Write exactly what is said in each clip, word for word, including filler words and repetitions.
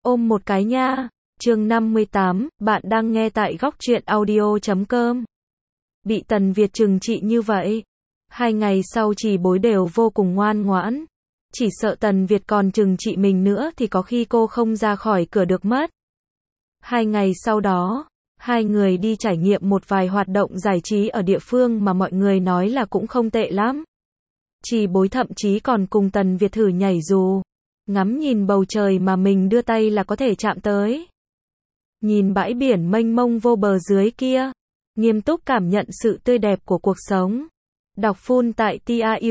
Ôm một cái nha. Chương năm mươi tám, bạn đang nghe tại góc truyện audio chấm com. Bị Tần Việt trừng trị như vậy. Hai ngày sau Trì Bối đều vô cùng ngoan ngoãn. Chỉ sợ Tần Việt còn trừng trị mình nữa thì có khi cô không ra khỏi cửa được mất. Hai ngày sau đó, hai người đi trải nghiệm một vài hoạt động giải trí ở địa phương mà mọi người nói là cũng không tệ lắm. Trì Bối thậm chí còn cùng Tần Việt thử nhảy dù. Ngắm nhìn bầu trời mà mình đưa tay là có thể chạm tới. Nhìn bãi biển mênh mông vô bờ dưới kia. Nghiêm túc cảm nhận sự tươi đẹp của cuộc sống. Đọc full tại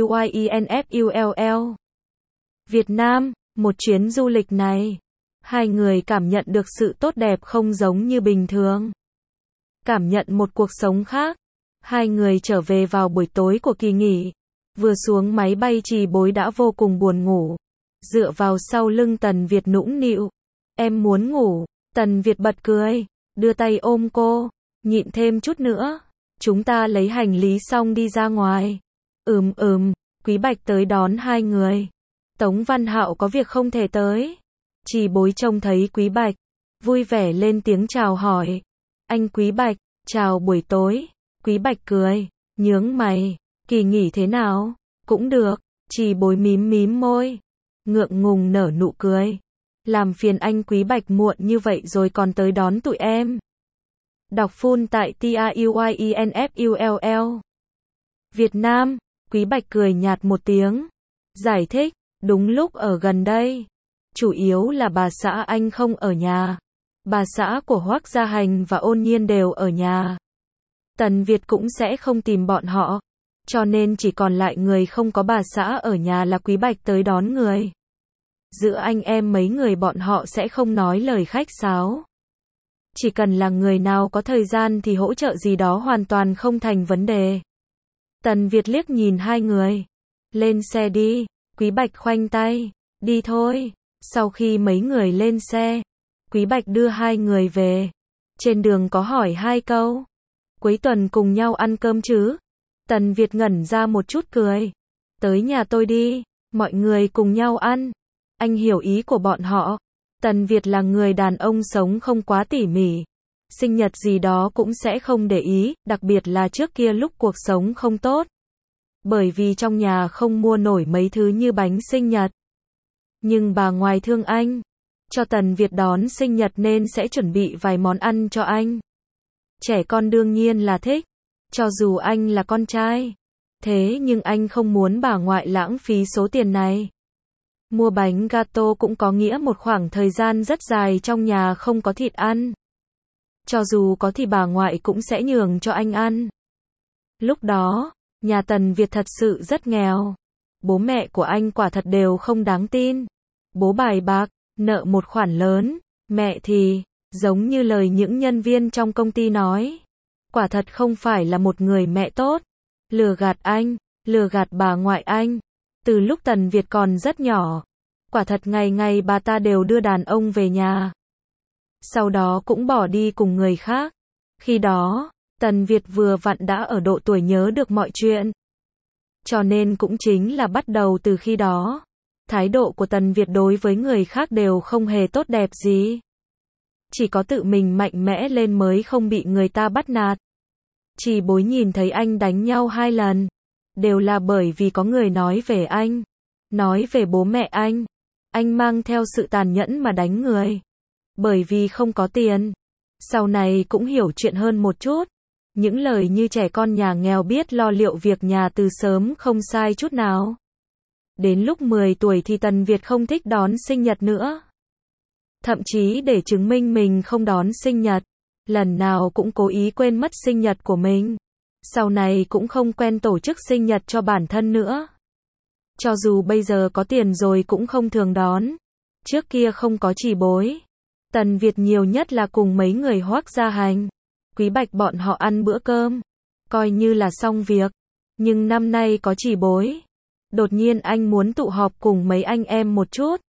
TRUYINFULL. Việt Nam, một chuyến du lịch này. Hai người cảm nhận được sự tốt đẹp không giống như bình thường. Cảm nhận một cuộc sống khác. Hai người trở về vào buổi tối của kỳ nghỉ. Vừa xuống máy bay Trì Bối đã vô cùng buồn ngủ. Dựa vào sau lưng Tần Việt nũng nịu. Em muốn ngủ. Tần Việt bật cười. Đưa tay ôm cô. Nhịn thêm chút nữa. Chúng ta lấy hành lý xong đi ra ngoài. Ừm ừm. Quý Bạch tới đón hai người. Tống Văn Hạo có việc không thể tới. Trì Bối trông thấy Quý Bạch. Vui vẻ lên tiếng chào hỏi. Anh Quý Bạch, chào buổi tối. Quý Bạch cười. Nhướng mày. Kỳ nghỉ thế nào? Cũng được. Trì Bối mím mím môi. Ngượng ngùng nở nụ cười. Làm phiền anh Quý Bạch muộn như vậy rồi còn tới đón tụi em. Đọc full tại TRUYINFULL. Việt Nam, Quý Bạch cười nhạt một tiếng. Giải thích, đúng lúc ở gần đây. Chủ yếu là bà xã anh không ở nhà. Bà xã của Hoắc Gia Hành và Ôn Nhiên đều ở nhà. Tần Việt cũng sẽ không tìm bọn họ. Cho nên chỉ còn lại người không có bà xã ở nhà là Quý Bạch tới đón người. Giữa anh em mấy người bọn họ sẽ không nói lời khách sáo. Chỉ cần là người nào có thời gian thì hỗ trợ gì đó hoàn toàn không thành vấn đề. Tần Việt liếc nhìn hai người. Lên xe đi. Quý Bạch khoanh tay. Đi thôi. Sau khi mấy người lên xe, Quý Bạch đưa hai người về. Trên đường có hỏi hai câu. Cuối tuần cùng nhau ăn cơm chứ? Tần Việt ngẩn ra một chút cười. Tới nhà tôi đi. Mọi người cùng nhau ăn. Anh hiểu ý của bọn họ. Tần Việt là người đàn ông sống không quá tỉ mỉ. Sinh nhật gì đó cũng sẽ không để ý, đặc biệt là trước kia lúc cuộc sống không tốt. Bởi vì trong nhà không mua nổi mấy thứ như bánh sinh nhật. Nhưng bà ngoại thương anh. Cho Tần Việt đón sinh nhật nên sẽ chuẩn bị vài món ăn cho anh. Trẻ con đương nhiên là thích. Cho dù anh là con trai. Thế nhưng anh không muốn bà ngoại lãng phí số tiền này. Mua bánh gato cũng có nghĩa một khoảng thời gian rất dài trong nhà không có thịt ăn. Cho dù có thì bà ngoại cũng sẽ nhường cho anh ăn. Lúc đó, nhà Tần Việt thật sự rất nghèo. Bố mẹ của anh quả thật đều không đáng tin. Bố bài bạc, nợ một khoản lớn. Mẹ thì, giống như lời những nhân viên trong công ty nói. Quả thật không phải là một người mẹ tốt. Lừa gạt anh, lừa gạt bà ngoại anh. Từ lúc Tần Việt còn rất nhỏ, quả thật ngày ngày bà ta đều đưa đàn ông về nhà. Sau đó cũng bỏ đi cùng người khác. Khi đó, Tần Việt vừa vặn đã ở độ tuổi nhớ được mọi chuyện. Cho nên cũng chính là bắt đầu từ khi đó, thái độ của Tần Việt đối với người khác đều không hề tốt đẹp gì. Chỉ có tự mình mạnh mẽ lên mới không bị người ta bắt nạt. Trì Bối nhìn thấy anh đánh nhau hai lần. Đều là bởi vì có người nói về anh. Nói về bố mẹ anh. Anh mang theo sự tàn nhẫn mà đánh người. Bởi vì không có tiền. Sau này cũng hiểu chuyện hơn một chút. Những lời như trẻ con nhà nghèo biết lo liệu việc nhà từ sớm không sai chút nào. Đến lúc mười tuổi thì Tần Việt không thích đón sinh nhật nữa. Thậm chí để chứng minh mình không đón sinh nhật. Lần nào cũng cố ý quên mất sinh nhật của mình. Sau này cũng không quen tổ chức sinh nhật cho bản thân nữa. Cho dù bây giờ có tiền rồi cũng không thường đón. Trước kia không có Trì Bối. Tần Việt nhiều nhất là cùng mấy người Hoắc Gia Hành. Quý Bạch bọn họ ăn bữa cơm. Coi như là xong việc. Nhưng năm nay có Trì Bối. Đột nhiên anh muốn tụ họp cùng mấy anh em một chút.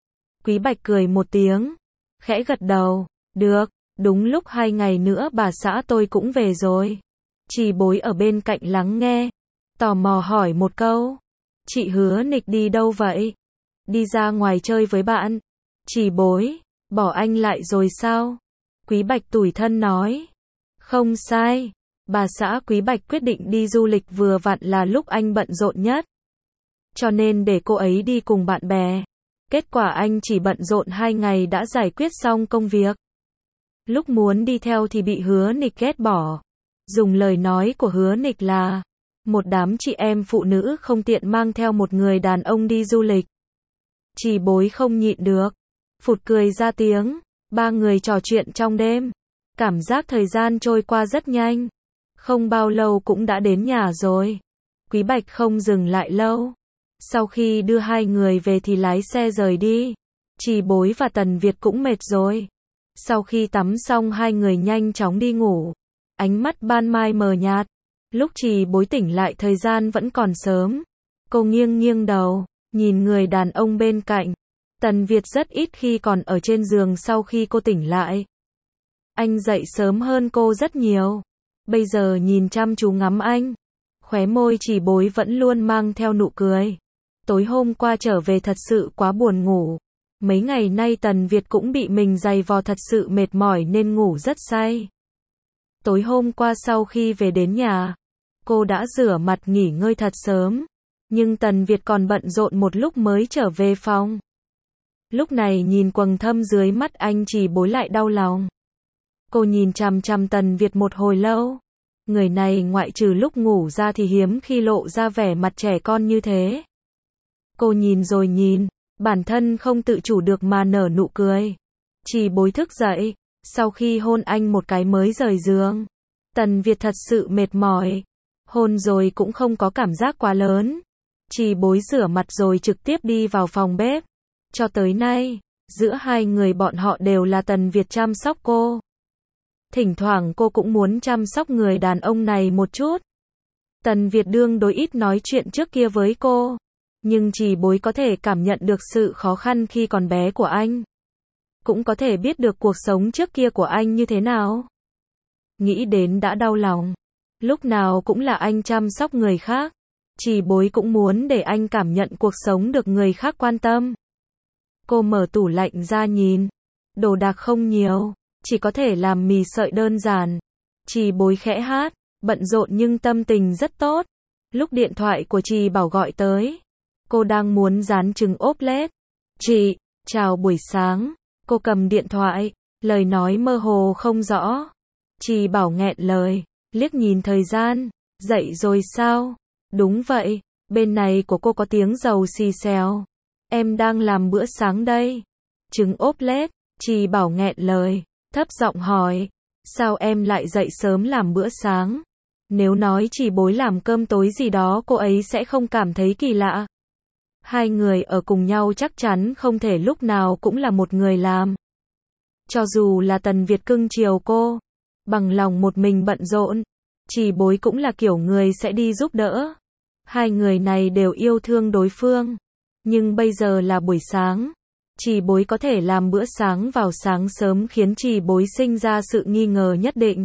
Quý Bạch cười một tiếng. Khẽ gật đầu. Được, đúng lúc hai ngày nữa bà xã tôi cũng về rồi. Trì Bối ở bên cạnh lắng nghe. Tò mò hỏi một câu. Chị Hứa Nịch đi đâu vậy? Đi ra ngoài chơi với bạn. Trì Bối. Bỏ anh lại rồi sao? Quý Bạch tủi thân nói. Không sai. Bà xã Quý Bạch quyết định đi du lịch vừa vặn là lúc anh bận rộn nhất. Cho nên để cô ấy đi cùng bạn bè. Kết quả anh chỉ bận rộn hai ngày đã giải quyết xong công việc. Lúc muốn đi theo thì bị Hứa Nịch ghét bỏ. Dùng lời nói của Hứa Nịch là, một đám chị em phụ nữ không tiện mang theo một người đàn ông đi du lịch. Trì Bối không nhịn được, phụt cười ra tiếng. Ba người trò chuyện trong đêm. Cảm giác thời gian trôi qua rất nhanh. Không bao lâu cũng đã đến nhà rồi. Quý Bạch không dừng lại lâu. Sau khi đưa hai người về thì lái xe rời đi. Trì Bối và Tần Việt cũng mệt rồi. Sau khi tắm xong hai người nhanh chóng đi ngủ. Ánh mắt ban mai mờ nhạt. Lúc Trì Bối tỉnh lại thời gian vẫn còn sớm. Cô nghiêng nghiêng đầu, nhìn người đàn ông bên cạnh. Tần Việt rất ít khi còn ở trên giường sau khi cô tỉnh lại. Anh dậy sớm hơn cô rất nhiều. Bây giờ nhìn chăm chú ngắm anh. Khóe môi Trì Bối vẫn luôn mang theo nụ cười. Tối hôm qua trở về thật sự quá buồn ngủ. Mấy ngày nay Tần Việt cũng bị mình giày vò thật sự mệt mỏi nên ngủ rất say. Tối hôm qua sau khi về đến nhà, cô đã rửa mặt nghỉ ngơi thật sớm. Nhưng Tần Việt còn bận rộn một lúc mới trở về phòng. Lúc này nhìn quầng thâm dưới mắt anh Trì Bối lại đau lòng. Cô nhìn chằm chằm Tần Việt một hồi lâu. Người này ngoại trừ lúc ngủ ra thì hiếm khi lộ ra vẻ mặt trẻ con như thế. Cô nhìn rồi nhìn, bản thân không tự chủ được mà nở nụ cười. Trì Bối thức dậy, sau khi hôn anh một cái mới rời giường. Tần Việt thật sự mệt mỏi. Hôn rồi cũng không có cảm giác quá lớn. Trì Bối rửa mặt rồi trực tiếp đi vào phòng bếp. Cho tới nay, giữa hai người bọn họ đều là Tần Việt chăm sóc cô. Thỉnh thoảng cô cũng muốn chăm sóc người đàn ông này một chút. Tần Việt đương đối ít nói chuyện trước kia với cô. Nhưng Trì Bối có thể cảm nhận được sự khó khăn khi còn bé của anh. Cũng có thể biết được cuộc sống trước kia của anh như thế nào. Nghĩ đến đã đau lòng. Lúc nào cũng là anh chăm sóc người khác. Trì Bối cũng muốn để anh cảm nhận cuộc sống được người khác quan tâm. Cô mở tủ lạnh ra nhìn. Đồ đạc không nhiều. Chỉ có thể làm mì sợi đơn giản. Trì Bối khẽ hát. Bận rộn nhưng tâm tình rất tốt. Lúc điện thoại của Trì Bảo gọi tới. Cô đang muốn rán trứng ốp lết. Chị, chào buổi sáng. Cô cầm điện thoại. Lời nói mơ hồ không rõ. Trì Bảo nghẹn lời. Liếc nhìn thời gian. Dậy rồi sao? Đúng vậy. Bên này của cô có tiếng dầu xì xèo. Em đang làm bữa sáng đây. Trứng ốp lết. Trì Bảo nghẹn lời. Thấp giọng hỏi. Sao em lại dậy sớm làm bữa sáng? Nếu nói Trì Bối làm cơm tối gì đó cô ấy sẽ không cảm thấy kỳ lạ. Hai người ở cùng nhau chắc chắn không thể lúc nào cũng là một người làm. Cho dù là Tần Việt cưng chiều cô, bằng lòng một mình bận rộn, Trì Bối cũng là kiểu người sẽ đi giúp đỡ. Hai người này đều yêu thương đối phương. Nhưng bây giờ là buổi sáng. Trì Bối có thể làm bữa sáng vào sáng sớm khiến Trì Bối sinh ra sự nghi ngờ nhất định.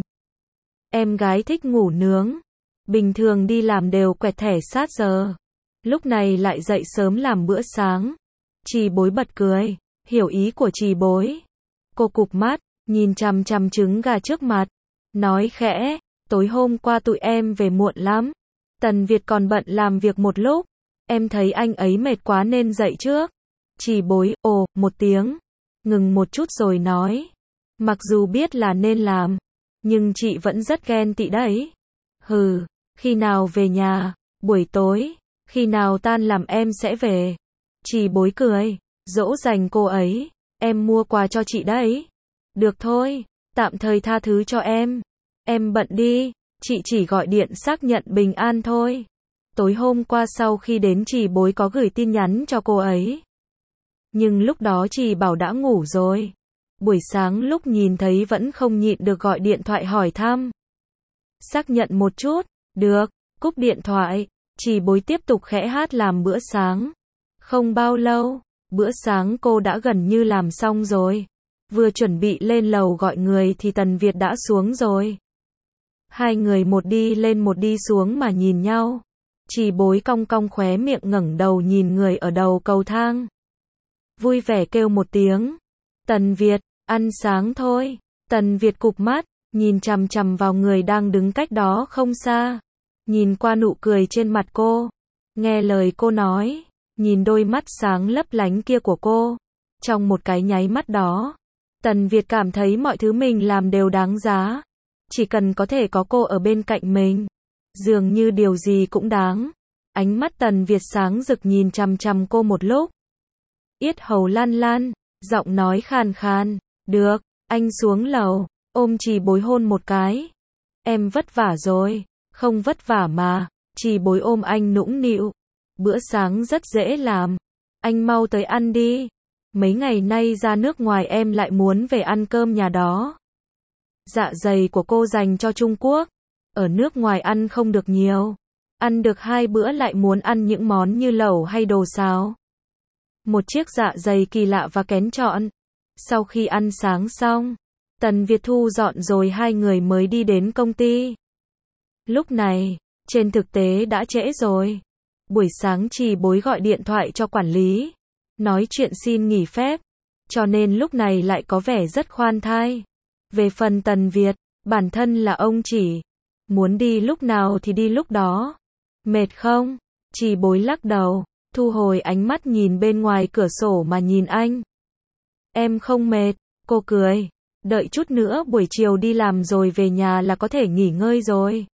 Em gái thích ngủ nướng. Bình thường đi làm đều quẹt thẻ sát giờ. Lúc này lại dậy sớm làm bữa sáng. Trì Bối bật cười. Hiểu ý của Trì Bối. Cô cụp mắt, nhìn chằm chằm trứng gà trước mặt. Nói khẽ, tối hôm qua tụi em về muộn lắm. Tần Việt còn bận làm việc một lúc. Em thấy anh ấy mệt quá nên dậy trước. Trì Bối, ồ, một tiếng. Ngừng một chút rồi nói. Mặc dù biết là nên làm. Nhưng chị vẫn rất ghen tị đấy. Hừ, khi nào về nhà? Buổi tối. Khi nào tan làm em sẽ về. Trì Bối cười. Dỗ dành cô ấy. Em mua quà cho chị đấy. Được thôi. Tạm thời tha thứ cho em. Em bận đi. Chị chỉ gọi điện xác nhận bình an thôi. Tối hôm qua sau khi đến Trì Bối có gửi tin nhắn cho cô ấy. Nhưng lúc đó Trì Bảo đã ngủ rồi. Buổi sáng lúc nhìn thấy vẫn không nhịn được gọi điện thoại hỏi thăm. Xác nhận một chút. Được. Cúp điện thoại. Trì Bối tiếp tục khẽ hát làm bữa sáng. Không bao lâu, bữa sáng cô đã gần như làm xong rồi. Vừa chuẩn bị lên lầu gọi người thì Tần Việt đã xuống rồi. Hai người một đi lên một đi xuống mà nhìn nhau. Trì Bối cong cong khóe miệng ngẩng đầu nhìn người ở đầu cầu thang. Vui vẻ kêu một tiếng. Tần Việt, ăn sáng thôi. Tần Việt cụp mắt, nhìn chằm chằm vào người đang đứng cách đó không xa. Nhìn qua nụ cười trên mặt cô. Nghe lời cô nói. Nhìn đôi mắt sáng lấp lánh kia của cô. Trong một cái nháy mắt đó, Tần Việt cảm thấy mọi thứ mình làm đều đáng giá. Chỉ cần có thể có cô ở bên cạnh mình, dường như điều gì cũng đáng. Ánh mắt Tần Việt sáng rực nhìn chằm chằm cô một lúc. Yết hầu lan lan, giọng nói khàn khàn. Được, anh xuống lầu, ôm Trì Bối hôn một cái. Em vất vả rồi. Không vất vả mà. Trì Bối ôm anh nũng nịu. Bữa sáng rất dễ làm. Anh mau tới ăn đi. Mấy ngày nay ra nước ngoài em lại muốn về ăn cơm nhà đó. Dạ dày của cô dành cho Trung Quốc. Ở nước ngoài ăn không được nhiều. Ăn được hai bữa lại muốn ăn những món như lẩu hay đồ xào. Một chiếc dạ dày kỳ lạ và kén chọn. Sau khi ăn sáng xong, Tần Việt thu dọn rồi hai người mới đi đến công ty. Lúc này, trên thực tế đã trễ rồi. Buổi sáng Trì Bối gọi điện thoại cho quản lý. Nói chuyện xin nghỉ phép. Cho nên lúc này lại có vẻ rất khoan thai. Về phần Tần Việt, bản thân là ông chỉ muốn đi lúc nào thì đi lúc đó. Mệt không? Trì Bối lắc đầu, thu hồi ánh mắt nhìn bên ngoài cửa sổ mà nhìn anh. Em không mệt, cô cười. Đợi chút nữa buổi chiều đi làm rồi về nhà là có thể nghỉ ngơi rồi.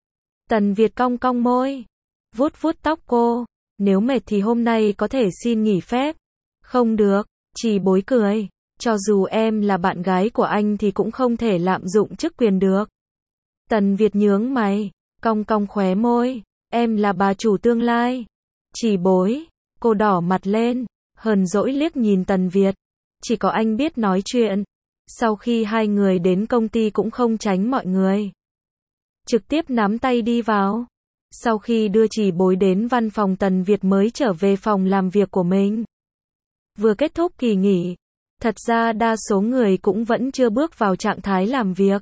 Tần Việt cong cong môi, vuốt vuốt tóc cô. Nếu mệt thì hôm nay có thể xin nghỉ phép. Không được, Trì Bối cười. Cho dù em là bạn gái của anh thì cũng không thể lạm dụng chức quyền được. Tần Việt nhướng mày, cong cong khóe môi. Em là bà chủ tương lai. Trì Bối, cô đỏ mặt lên, hờn dỗi liếc nhìn Tần Việt. Chỉ có anh biết nói chuyện. Sau khi hai người đến công ty cũng không tránh mọi người. Trực tiếp nắm tay đi vào. Sau khi đưa Trì Bối đến văn phòng, Tần Việt mới trở về phòng làm việc của mình. Vừa kết thúc kỳ nghỉ. Thật ra đa số người cũng vẫn chưa bước vào trạng thái làm việc.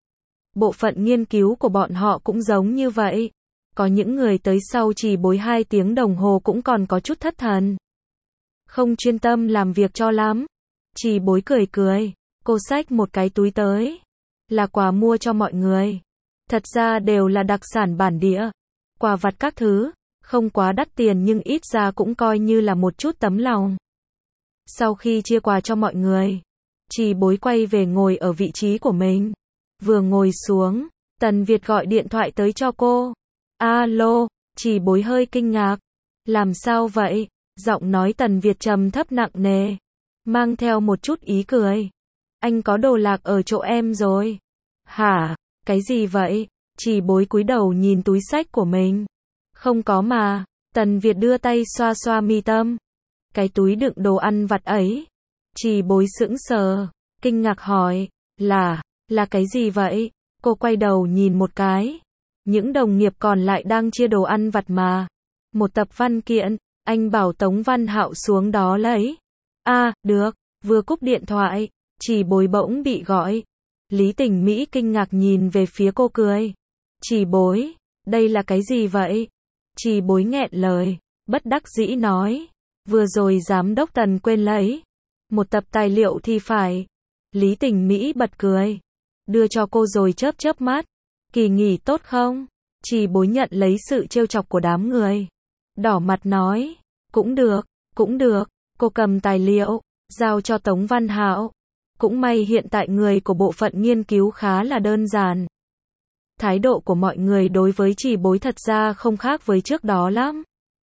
Bộ phận nghiên cứu của bọn họ cũng giống như vậy. Có những người tới sau Trì Bối hai tiếng đồng hồ cũng còn có chút thất thần. Không chuyên tâm làm việc cho lắm. Trì Bối cười cười. Cô xách một cái túi tới. Là quà mua cho mọi người. Thật ra đều là đặc sản bản địa. Quà vặt các thứ. Không quá đắt tiền nhưng ít ra cũng coi như là một chút tấm lòng. Sau khi chia quà cho mọi người, Trì Bối quay về ngồi ở vị trí của mình. Vừa ngồi xuống, Tần Việt gọi điện thoại tới cho cô. Alo, Trì Bối hơi kinh ngạc. Làm sao vậy? Giọng nói Tần Việt trầm thấp nặng nề, mang theo một chút ý cười. Anh có đồ lạc ở chỗ em rồi. Hả? Cái gì vậy? Trì Bối cúi đầu nhìn túi xách của mình. Không có mà. Tần Việt đưa tay xoa xoa mi tâm. Cái túi đựng đồ ăn vặt ấy. Trì Bối sững sờ, kinh ngạc hỏi. Là, là cái gì vậy? Cô quay đầu nhìn một cái. Những đồng nghiệp còn lại đang chia đồ ăn vặt mà. Một tập văn kiện, anh bảo Tống Văn Hạo xuống đó lấy. À, được. Vừa cúp điện thoại, Trì Bối bỗng bị gọi. Lý Tình Mỹ kinh ngạc nhìn về phía cô cười. Trì Bối, đây là cái gì vậy? Trì Bối nghẹn lời, bất đắc dĩ nói. Vừa rồi giám đốc Tần quên lấy. Một tập tài liệu thì phải. Lý Tình Mỹ bật cười. Đưa cho cô rồi chớp chớp mắt. Kỳ nghỉ tốt không? Trì Bối nhận lấy sự trêu chọc của đám người. Đỏ mặt nói. Cũng được, cũng được. Cô cầm tài liệu, giao cho Tống Văn Hạo. Cũng may hiện tại người của bộ phận nghiên cứu khá là đơn giản. Thái độ của mọi người đối với Trì Bối thật ra không khác với trước đó lắm.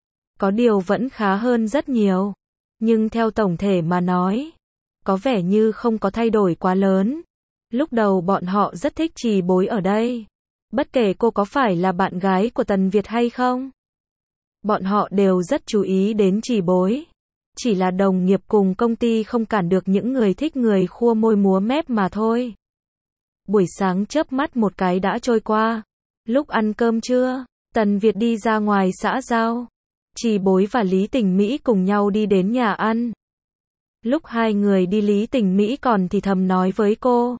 Có điều vẫn khá hơn rất nhiều. Nhưng theo tổng thể mà nói, có vẻ như không có thay đổi quá lớn. Lúc đầu bọn họ rất thích Trì Bối ở đây. Bất kể cô có phải là bạn gái của Tần Việt hay không. Bọn họ đều rất chú ý đến Trì Bối. Chỉ là đồng nghiệp cùng công ty không cản được những người thích người khua môi múa mép mà thôi. Buổi sáng chớp mắt một cái đã trôi qua. Lúc ăn cơm trưa, Tần Việt đi ra ngoài xã giao. Trì Bối và Lý Tình Mỹ cùng nhau đi đến nhà ăn. Lúc hai người đi, Lý Tình Mỹ còn thì thầm nói với cô.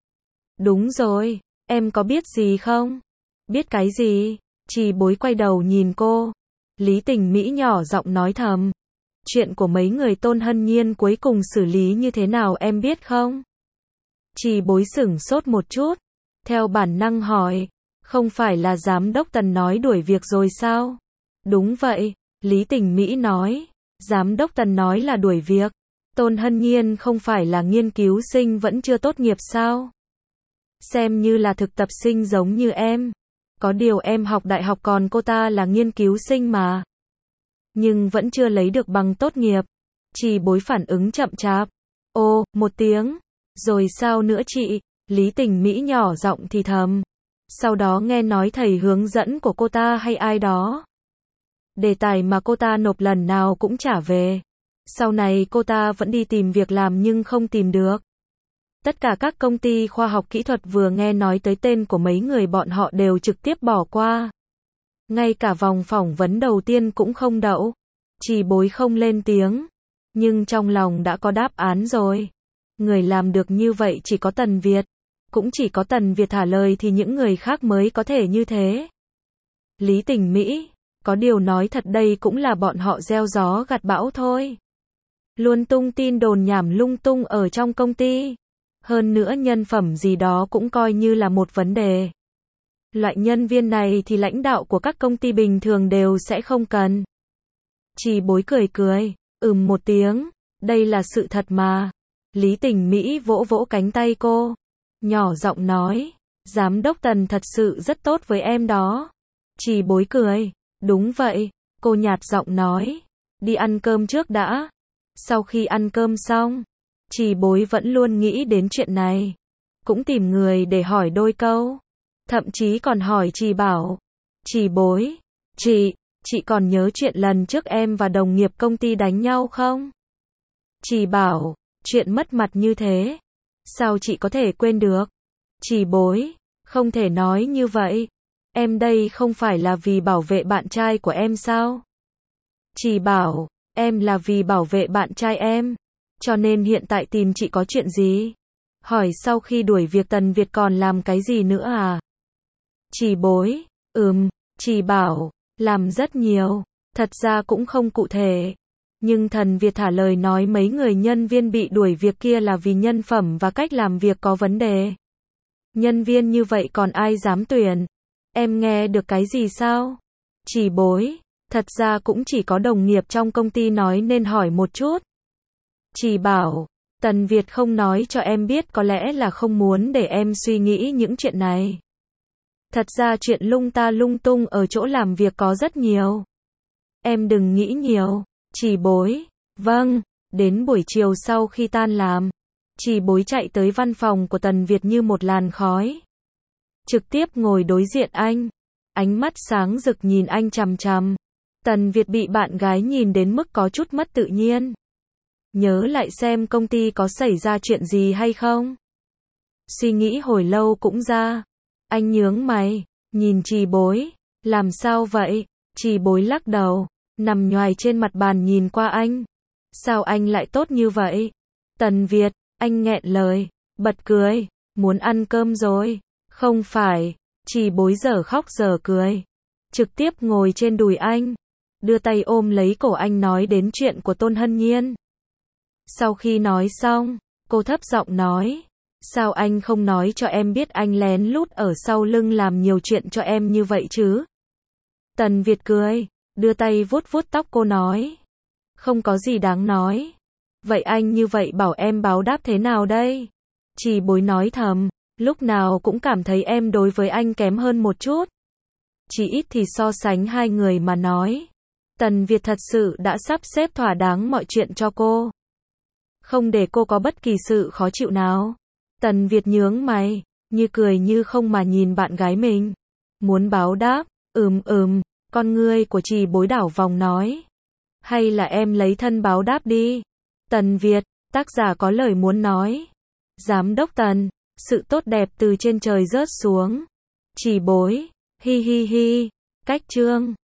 Đúng rồi, em có biết gì không? Biết cái gì? Trì Bối quay đầu nhìn cô. Lý Tình Mỹ nhỏ giọng nói thầm. Chuyện của mấy người Tôn Hân Nhiên cuối cùng xử lý như thế nào em biết không? Trì Bối sửng sốt một chút, theo bản năng hỏi, không phải là giám đốc Tần nói đuổi việc rồi sao? Đúng vậy, Lý Tình Mỹ nói, giám đốc Tần nói là đuổi việc. Tôn Hân Nhiên không phải là nghiên cứu sinh vẫn chưa tốt nghiệp sao? Xem như là thực tập sinh giống như em. Có điều em học đại học còn cô ta là nghiên cứu sinh mà. Nhưng vẫn chưa lấy được bằng tốt nghiệp. Trì Bối phản ứng chậm chạp. Ô, một tiếng. Rồi sao nữa chị? Lý Tình Mỹ nhỏ giọng thì thầm. Sau đó nghe nói thầy hướng dẫn của cô ta hay ai đó. Đề tài mà cô ta nộp lần nào cũng trả về. Sau này cô ta vẫn đi tìm việc làm nhưng không tìm được. Tất cả các công ty khoa học kỹ thuật vừa nghe nói tới tên của mấy người bọn họ đều trực tiếp bỏ qua. Ngay cả vòng phỏng vấn đầu tiên cũng không đậu. Trì Bối không lên tiếng. Nhưng trong lòng đã có đáp án rồi. Người làm được như vậy chỉ có Tần Việt. Cũng chỉ có Tần Việt thả lời thì những người khác mới có thể như thế. Lý Tình Mỹ, có điều nói thật đây cũng là bọn họ gieo gió gặt bão thôi. Luôn tung tin đồn nhảm lung tung ở trong công ty. Hơn nữa nhân phẩm gì đó cũng coi như là một vấn đề. Loại nhân viên này thì lãnh đạo của các công ty bình thường đều sẽ không cần. Trì Bối cười cười, ừm một tiếng, đây là sự thật mà. Lý Tình Mỹ vỗ vỗ cánh tay cô, nhỏ giọng nói, giám đốc Tần thật sự rất tốt với em đó. Trì Bối cười, đúng vậy, cô nhạt giọng nói, đi ăn cơm trước đã. Sau khi ăn cơm xong, Trì Bối vẫn luôn nghĩ đến chuyện này, cũng tìm người để hỏi đôi câu, thậm chí còn hỏi Trì Bảo. Trì Bối, chị, chị còn nhớ chuyện lần trước em và đồng nghiệp công ty đánh nhau không? Trì Bảo, chuyện mất mặt như thế, sao chị có thể quên được? Trì Bối, không thể nói như vậy, em đây không phải là vì bảo vệ bạn trai của em sao? Trì Bảo, em là vì bảo vệ bạn trai em, cho nên hiện tại tìm chị có chuyện gì? Hỏi sau khi đuổi việc Tần Việt còn làm cái gì nữa à? Trì Bối, ừm, Trì Bảo, làm rất nhiều, thật ra cũng không cụ thể. Nhưng Tần Việt thả lời nói mấy người nhân viên bị đuổi việc kia là vì nhân phẩm và cách làm việc có vấn đề. Nhân viên như vậy còn ai dám tuyển? Em nghe được cái gì sao? Trì Bối, thật ra cũng chỉ có đồng nghiệp trong công ty nói nên hỏi một chút. Trì Bảo, Tần Việt không nói cho em biết có lẽ là không muốn để em suy nghĩ những chuyện này. Thật ra chuyện lung ta lung tung ở chỗ làm việc có rất nhiều. Em đừng nghĩ nhiều. Trì Bối, vâng. Đến buổi chiều sau khi tan làm, Trì Bối chạy tới văn phòng của Tần Việt như một làn khói. Trực tiếp ngồi đối diện anh. Ánh mắt sáng rực nhìn anh chằm chằm. Tần Việt bị bạn gái nhìn đến mức có chút mất tự nhiên. Nhớ lại xem công ty có xảy ra chuyện gì hay không. Suy nghĩ hồi lâu cũng ra. Anh nhướng mày, nhìn Trì Bối. Làm sao vậy? Trì Bối lắc đầu, nằm nhoài trên mặt bàn nhìn qua anh. Sao anh lại tốt như vậy? Tần Việt, anh nghẹn lời, bật cười, muốn ăn cơm rồi. Không phải, Trì Bối giờ khóc giờ cười. Trực tiếp ngồi trên đùi anh, đưa tay ôm lấy cổ anh nói đến chuyện của Tôn Hân Nhiên. Sau khi nói xong, cô thấp giọng nói, sao anh không nói cho em biết anh lén lút ở sau lưng làm nhiều chuyện cho em như vậy chứ? Tần Việt cười, đưa tay vuốt vuốt tóc cô nói, không có gì đáng nói. Vậy anh như vậy bảo em báo đáp thế nào đây? Trì Bối nói thầm, lúc nào cũng cảm thấy em đối với anh kém hơn một chút. Chỉ ít thì so sánh hai người mà nói. Tần Việt thật sự đã sắp xếp thỏa đáng mọi chuyện cho cô. Không để cô có bất kỳ sự khó chịu nào. Tần Việt nhướng mày, như cười như không mà nhìn bạn gái mình. Muốn báo đáp, ừm ừm, con ngươi của Trì Bối đảo vòng nói. Hay là em lấy thân báo đáp đi. Tần Việt, tác giả có lời muốn nói. Giám đốc Tần, sự tốt đẹp từ trên trời rớt xuống. Trì Bối, hi hi hi, cách chương.